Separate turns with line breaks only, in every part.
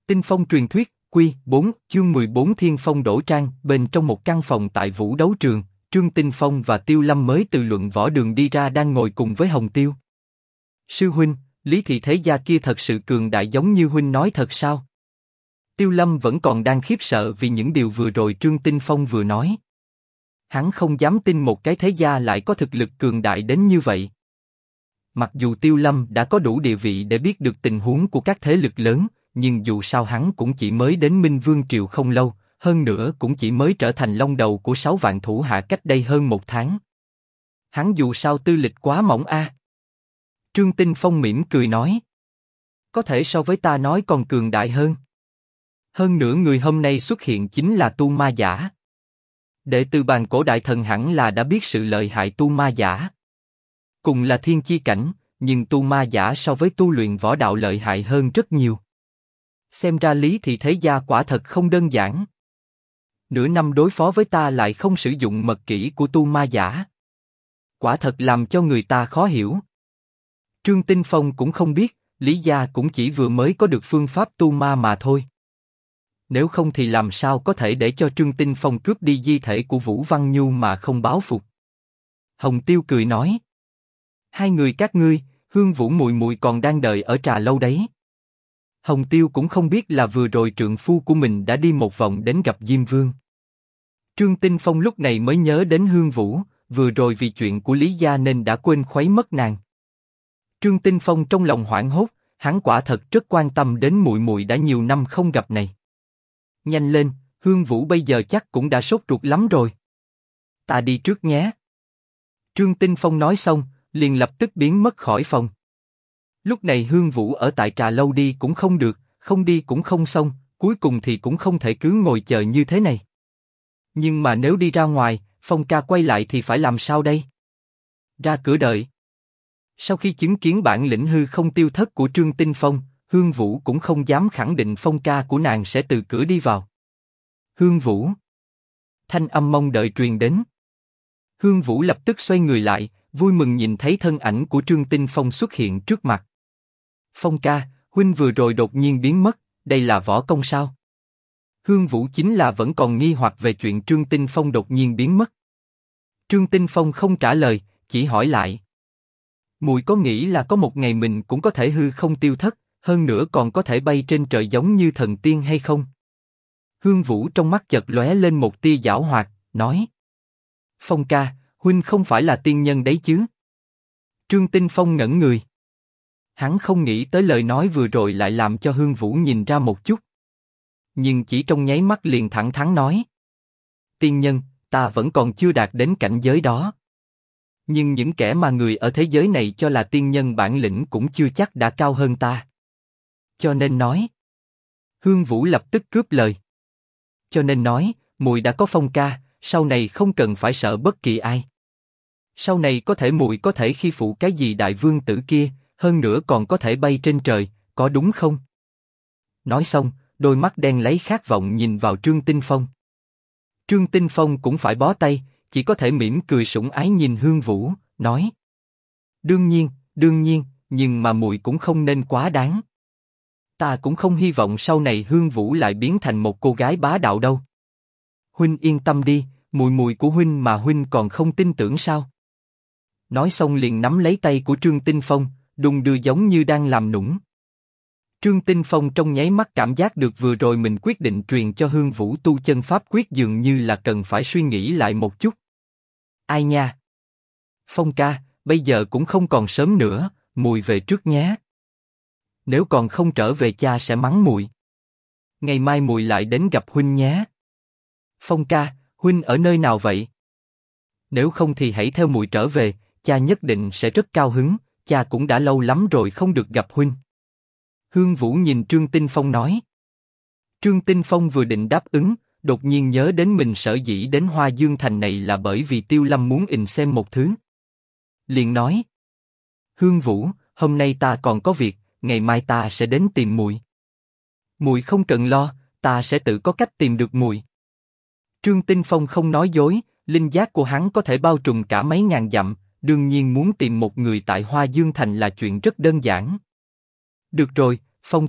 Tinh phong truyền thuyết, Quy 4, chương 14 Thiên phong đổ trang. Bên trong một căn phòng tại Vũ đấu trường, Trương Tinh Phong và Tiêu Lâm mới từ luận võ đường đi ra đang ngồi cùng với Hồng Tiêu. Sư huynh, Lý thị thế gia kia thật sự cường đại giống như huynh nói thật sao? Tiêu Lâm vẫn còn đang khiếp sợ vì những điều vừa rồi Trương Tinh Phong vừa nói. Hắn không dám tin một cái thế gia lại có thực lực cường đại đến như vậy. Mặc dù Tiêu Lâm đã có đủ địa vị để biết được tình huống của các thế lực lớn, nhưng dù sao hắn cũng chỉ mới đến Minh Vương Triều không lâu, hơn nữa cũng chỉ mới trở thành long đầu của 6 vạn thủ hạ cách đây hơn 1 tháng. Hắn dù sao tư lịch quá mỏng a. Trương Tinh Phong mỉm cười nói. Có thể so với ta nói còn cường đại hơn. Hơn nữa người hôm nay xuất hiện chính là tu ma giả. Đệ tử bàn cổ đại thần hẳn là đã biết sự lợi hại tu ma giả. Cùng là thiên chi cảnh, nhưng tu ma giả so với tu luyện võ đạo lợi hại hơn rất nhiều. Xem ra Lý thị thế gia quả thật không đơn giản. Nửa năm đối phó với ta lại không sử dụng mật kỹ của tu ma giả. Quả thật làm cho người ta khó hiểu. Trương Tinh Phong cũng không biết, Lý gia cũng chỉ vừa mới có được phương pháp tu ma mà thôi. Nếu không thì làm sao có thể để cho Trương Tinh Phong cướp đi di thể của Vũ Văn Nhu mà không báo phục? Hồng Tiêu cười nói. Hai người các ngươi, Hương Vũ muội muội còn đang đợi ở trà lâu đấy. Hồng Tiêu cũng không biết là vừa rồi trượng phu của mình đã đi một vòng đến gặp Diêm Vương. Trương Tinh Phong lúc này mới nhớ đến Hương Vũ, vừa rồi vì chuyện của Lý gia nên đã quên khuấy mất nàng. Trương Tinh Phong trong lòng hoảng hốt, hắn quả thật rất quan tâm đến muội muội đã nhiều năm không gặp này. Nhanh lên, Hương Vũ bây giờ chắc cũng đã sốt ruột lắm rồi. Ta đi trước nhé. Trương Tinh Phong nói xong, liền lập tức biến mất khỏi phòng. Lúc này Hương Vũ ở tại trà lâu đi cũng không được, không đi cũng không xong, cuối cùng thì cũng không thể cứ ngồi chờ như thế này. Nhưng mà nếu đi ra ngoài, Phong ca quay lại thì phải làm sao đây? Ra cửa đợi. Sau khi chứng kiến bản lĩnh hư không tiêu thất của Trương Tinh Phong, Hương Vũ cũng không dám khẳng định Phong ca của nàng sẽ từ cửa đi vào. Hương Vũ. Thanh âm mong đợi truyền đến. Hương Vũ lập tức xoay người lại, vui mừng nhìn thấy thân ảnh của Trương Tinh Phong xuất hiện trước mặt. Phong ca, huynh vừa rồi đột nhiên biến mất, đây là võ công sao? Hương Vũ chính là vẫn còn nghi hoặc về chuyện Trương Tinh Phong đột nhiên biến mất. Trương Tinh Phong không trả lời, chỉ hỏi lại. Muội có nghĩ là có một ngày mình cũng có thể hư không tiêu thất, hơn nữa còn có thể bay trên trời giống như thần tiên hay không? Hương Vũ trong mắt chợt lóe lên một tia giảo hoạt, nói. Phong ca, huynh không phải là tiên nhân đấy chứ? Trương Tinh Phong ngẩn người. Hắn không nghĩ tới lời nói vừa rồi lại làm cho Hương Vũ nhìn ra một chút. Nhưng chỉ trong nháy mắt liền thẳng thắn nói. Tiên nhân, ta vẫn còn chưa đạt đến cảnh giới đó. Nhưng những kẻ mà người ở thế giới này cho là tiên nhân bản lĩnh cũng chưa chắc đã cao hơn ta. Cho nên nói. Hương Vũ lập tức cướp lời. Cho nên nói, muội đã có Phong ca, sau này không cần phải sợ bất kỳ ai. Sau này có thể muội có thể khi phụ cái gì đại vương tử kia, hơn nữa còn có thể bay trên trời, có đúng không? Nói xong, đôi mắt đen lấy khát vọng nhìn vào Trương Tinh Phong. Trương Tinh Phong cũng phải bó tay, chỉ có thể mỉm cười sủng ái nhìn Hương Vũ, nói. Đương nhiên, nhưng mà muội cũng không nên quá đáng. Ta cũng không hy vọng sau này Hương Vũ lại biến thành một cô gái bá đạo đâu. Huynh yên tâm đi, muội muội của huynh mà huynh còn không tin tưởng sao? Nói xong liền nắm lấy tay của Trương Tinh Phong, đung đưa giống như đang làm nũng. Trương Tinh Phong trong nháy mắt cảm giác được vừa rồi mình quyết định truyền cho Hương Vũ tu chân pháp quyết dường như là cần phải suy nghĩ lại một chút. Ai nha? Phong ca, bây giờ cũng không còn sớm nữa, muội về trước nhé. Nếu còn không trở về cha sẽ mắng muội. Ngày mai muội lại đến gặp huynh nhé. Phong ca, huynh ở nơi nào vậy? Nếu không thì hãy theo muội trở về, cha nhất định sẽ rất cao hứng, cha cũng đã lâu lắm rồi không được gặp huynh. Hương Vũ nhìn Trương Tinh Phong nói. Trương Tinh Phong vừa định đáp ứng, đột nhiên nhớ đến mình sở dĩ đến Hoa Dương Thành này là bởi vì Tiêu Lâm muốn xem một thứ. Liền nói. Hương Vũ, hôm nay ta còn có việc, ngày mai ta sẽ đến tìm muội. Muội không cần lo, ta sẽ tự có cách tìm được muội. Trương Tinh Phong không nói dối, linh giác của hắn có thể bao trùm cả mấy ngàn dặm, đương nhiên muốn tìm một người tại Hoa Dương Thành là chuyện rất đơn giản. Được rồi, Phong ca,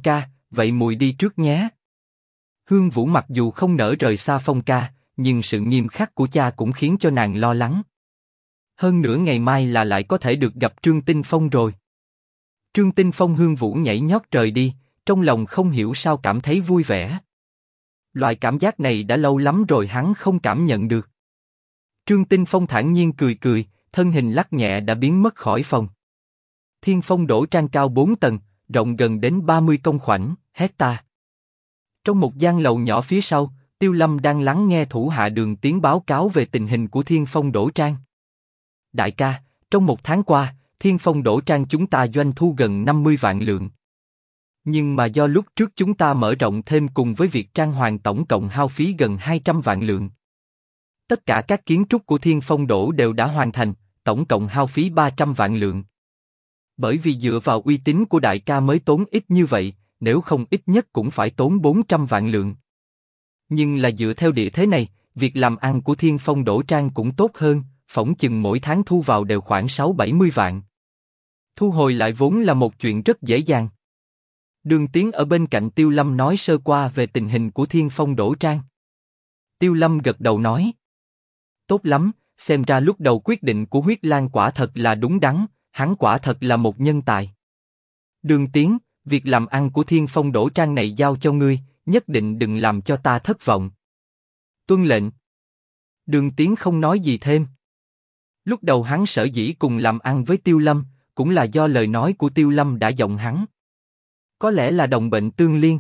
vậy mùi đi trước nhé. Hương Vũ mặc dù không nỡ rời xa Phong ca, nhưng sự nghiêm khắc của cha cũng khiến cho nàng lo lắng. Hơn nữa ngày mai là lại có thể được gặp Trương Tinh Phong rồi. Trương Tinh Phong Hương Vũ nhảy nhót rời đi, trong lòng không hiểu sao cảm thấy vui vẻ. Loại cảm giác này đã lâu lắm rồi hắn không cảm nhận được. Trương Tinh Phong thản nhiên cười cười, thân hình lắc nhẹ đã biến mất khỏi phòng. Thiên Phong Đỗ Trang cao 4 tầng, rộng gần đến 30 công khoảnh, hecta. Trong một gian lầu nhỏ phía sau, Tiêu Lâm đang lắng nghe thủ hạ Đường Tiến báo cáo về tình hình của Thiên Phong Đỗ Trang. Đại ca, trong một tháng qua, Thiên Phong Đỗ Trang chúng ta doanh thu gần 50 vạn lượng. Nhưng mà do lúc trước chúng ta mở rộng thêm cùng với việc trang hoàng tổng cộng hao phí gần 200 vạn lượng. Tất cả các kiến trúc của Thiên Phong Đỗ đều đã hoàn thành, tổng cộng hao phí 300 vạn lượng. Bởi vì dựa vào uy tín của đại ca mới tốn ít như vậy, nếu không ít nhất cũng phải tốn 400 vạn lượng. Nhưng là dựa theo địa thế này, việc làm ăn của Thiên Phong Đỗ Trang cũng tốt hơn, phỏng chừng mỗi tháng thu vào đều khoảng 6-70 vạn. Thu hồi lại vốn là một chuyện rất dễ dàng. Đường Tiến ở bên cạnh Tiêu Lâm nói sơ qua về tình hình của Thiên Phong Đỗ Trang. Tiêu Lâm gật đầu nói. Tốt lắm, xem ra lúc đầu quyết định của Huyết Lang quả thật là đúng đắn, hắn quả thật là một nhân tài. Đường Tiến, việc làm ăn của Thiên Phong Đỗ Trang này giao cho ngươi, nhất định đừng làm cho ta thất vọng. Tuân lệnh. Đường Tiến không nói gì thêm. Lúc đầu hắn sở dĩ cùng làm ăn với Tiêu Lâm, cũng là do lời nói của Tiêu Lâm đã giọng hắn. Có lẽ là đồng bệnh tương liên.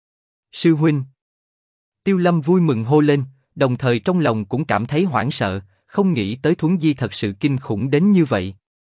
Sư huynh. Tiêu Lâm vui mừng hô lên, đồng thời trong lòng cũng cảm thấy hoảng sợ, không nghĩ tới Thuấn Di thật sự kinh khủng đến như vậy.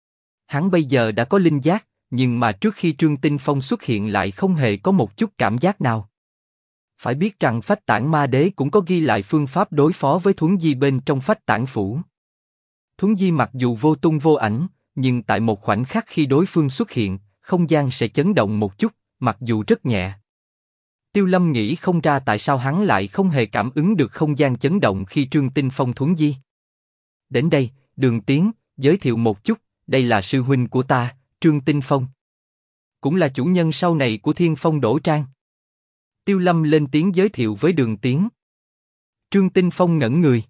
Hắn bây giờ đã có linh giác, nhưng mà trước khi Trương Tinh Phong xuất hiện lại không hề có một chút cảm giác nào. Phải biết rằng Phách Tản Ma Đế cũng có ghi lại phương pháp đối phó với Thuấn Di bên trong Phách Tản Phủ. Thuấn Di mặc dù vô tung vô ảnh, nhưng tại một khoảnh khắc khi đối phương xuất hiện, không gian sẽ chấn động một chút, mặc dù rất nhẹ. Tiêu Lâm nghĩ không ra tại sao hắn lại không hề cảm ứng được không gian chấn động khi Trương Tinh Phong Thuấn Di. Đến đây, Đường Tiến, giới thiệu một chút, đây là sư huynh của ta, Trương Tinh Phong. Cũng là chủ nhân sau này của Thiên Phong Đỗ Trang. Tiêu Lâm lên tiếng giới thiệu với Đường Tiến. Trương Tinh Phong ngẩn người.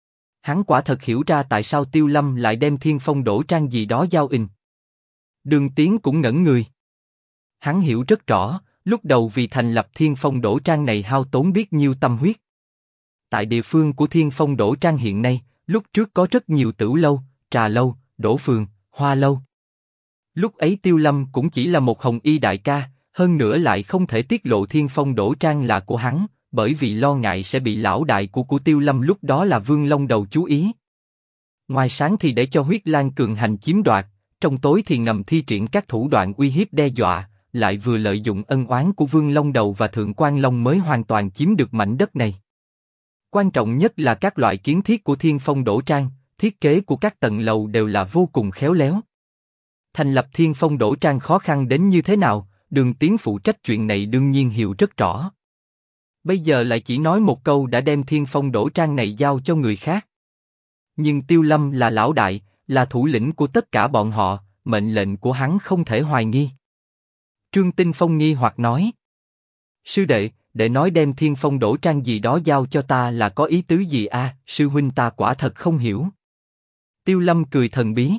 Hắn quả thật hiểu ra tại sao Tiêu Lâm lại đem Thiên Phong Đỗ Trang gì đó giao in. Đường Tiến cũng ngẩn người. Hắn hiểu rất rõ, lúc đầu vì thành lập Thiên Phong Đỗ Trang này hao tốn biết nhiêu tâm huyết. Tại địa phương của Thiên Phong Đỗ Trang hiện nay, lúc trước có rất nhiều tửu lâu, trà lâu, đỗ phường, hoa lâu. Lúc ấy Tiêu Lâm cũng chỉ là một hồng y đại ca, hơn nữa lại không thể tiết lộ Thiên Phong Đỗ Trang là của hắn, bởi vì lo ngại sẽ bị lão đại của Tiêu Lâm lúc đó là Vương Long Đầu chú ý. Ngoài sáng thì để cho Huyết Lang cường hành chiếm đoạt, trong tối thì ngầm thi triển các thủ đoạn uy hiếp đe dọa, lại vừa lợi dụng ân oán của Vương Long Đầu và Thượng Quan Long mới hoàn toàn chiếm được mảnh đất này. Quan trọng nhất là các loại kiến thiết của Thiên Phong Đỗ Trang, thiết kế của các tầng lầu đều là vô cùng khéo léo. Thành lập Thiên Phong Đỗ Trang khó khăn đến như thế nào, Đường Tiến phụ trách chuyện này đương nhiên hiểu rất rõ. Bây giờ lại chỉ nói một câu đã đem Thiên Phong Đỗ Trang này giao cho người khác. Nhưng Tiêu Lâm là lão đại, là thủ lĩnh của tất cả bọn họ, mệnh lệnh của hắn không thể hoài nghi. Trương Tinh Phong nghi hoặc nói. Sư đệ, để nói đem Thiên Phong Đỗ Trang gì đó giao cho ta là có ý tứ gì a? Sư huynh ta quả thật không hiểu. Tiêu Lâm cười thần bí.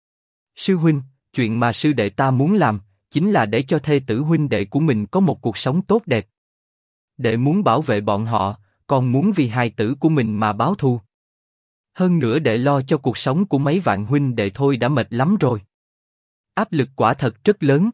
Sư huynh, chuyện mà sư đệ ta muốn làm, chính là để cho thê tử huynh đệ của mình có một cuộc sống tốt đẹp. Đệ muốn bảo vệ bọn họ, còn muốn vì hài tử của mình mà báo thù. Hơn nữa đệ lo cho cuộc sống của mấy vạn huynh đệ thôi đã mệt lắm rồi. Áp lực quả thật rất lớn.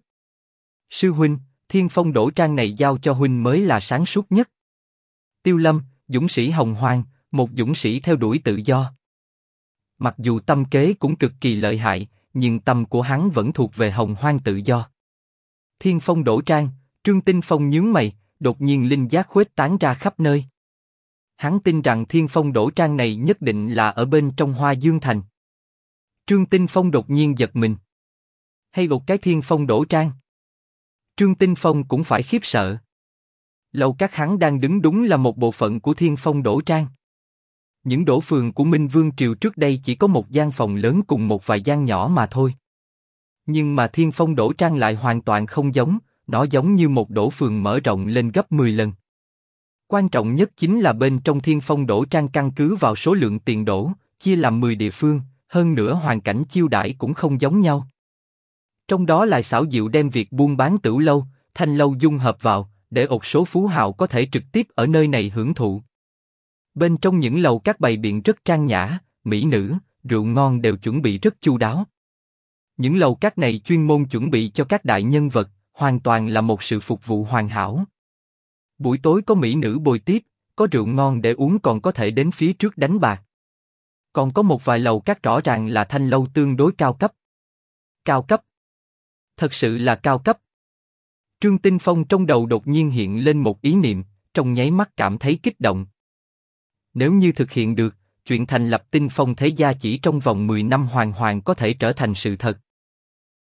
Sư huynh, Thiên Phong Đỗ Trang này giao cho huynh mới là sáng suốt nhất. Tiêu Lâm, dũng sĩ hồng hoang, một dũng sĩ theo đuổi tự do. Mặc dù tâm kế cũng cực kỳ lợi hại, nhưng tâm của hắn vẫn thuộc về hồng hoang tự do. Thiên Phong Đỗ Trang, Trương Tinh Phong nhướng mày, đột nhiên linh giác khuếch tán ra khắp nơi. Hắn tin rằng Thiên Phong Đỗ Trang này nhất định là ở bên trong Hoa Dương Thành. Trương Tinh Phong đột nhiên giật mình. Hay một cái Thiên Phong Đỗ Trang? Trương Tinh Phong cũng phải khiếp sợ. Lầu các hắn đang đứng đúng là một bộ phận của Thiên Phong Đỗ Trang. Những đỗ phường của Minh Vương Triều trước đây chỉ có một gian phòng lớn cùng một vài gian nhỏ mà thôi. Nhưng mà Thiên Phong Đỗ Trang lại hoàn toàn không giống, Nó giống như một đổ phường mở rộng lên gấp 10 lần. Quan trọng nhất chính là bên trong Thiên Phong Đỗ Trang căn cứ vào số lượng tiền đổ, chia làm 10 địa phương, hơn nữa hoàn cảnh chiêu đãi cũng không giống nhau. Trong đó lại xảo diệu đem việc buôn bán tửu lâu, thanh lâu dung hợp vào, để một số phú hào có thể trực tiếp ở nơi này hưởng thụ. Bên trong những lầu các bày biện rất trang nhã, mỹ nữ, rượu ngon đều chuẩn bị rất chu đáo. Những lầu các này chuyên môn chuẩn bị cho các đại nhân vật, hoàn toàn là một sự phục vụ hoàn hảo. Buổi tối có mỹ nữ bồi tiếp, có rượu ngon để uống còn có thể đến phía trước đánh bạc. Còn có một vài lầu các rõ ràng là thanh lâu tương đối cao cấp. Cao cấp. Thật sự là cao cấp. Trương Tinh Phong trong đầu đột nhiên hiện lên một ý niệm, trong nháy mắt cảm thấy kích động. Nếu như thực hiện được, chuyện thành lập Tinh Phong Thế Gia chỉ trong vòng 10 năm hoàn toàn có thể trở thành sự thật.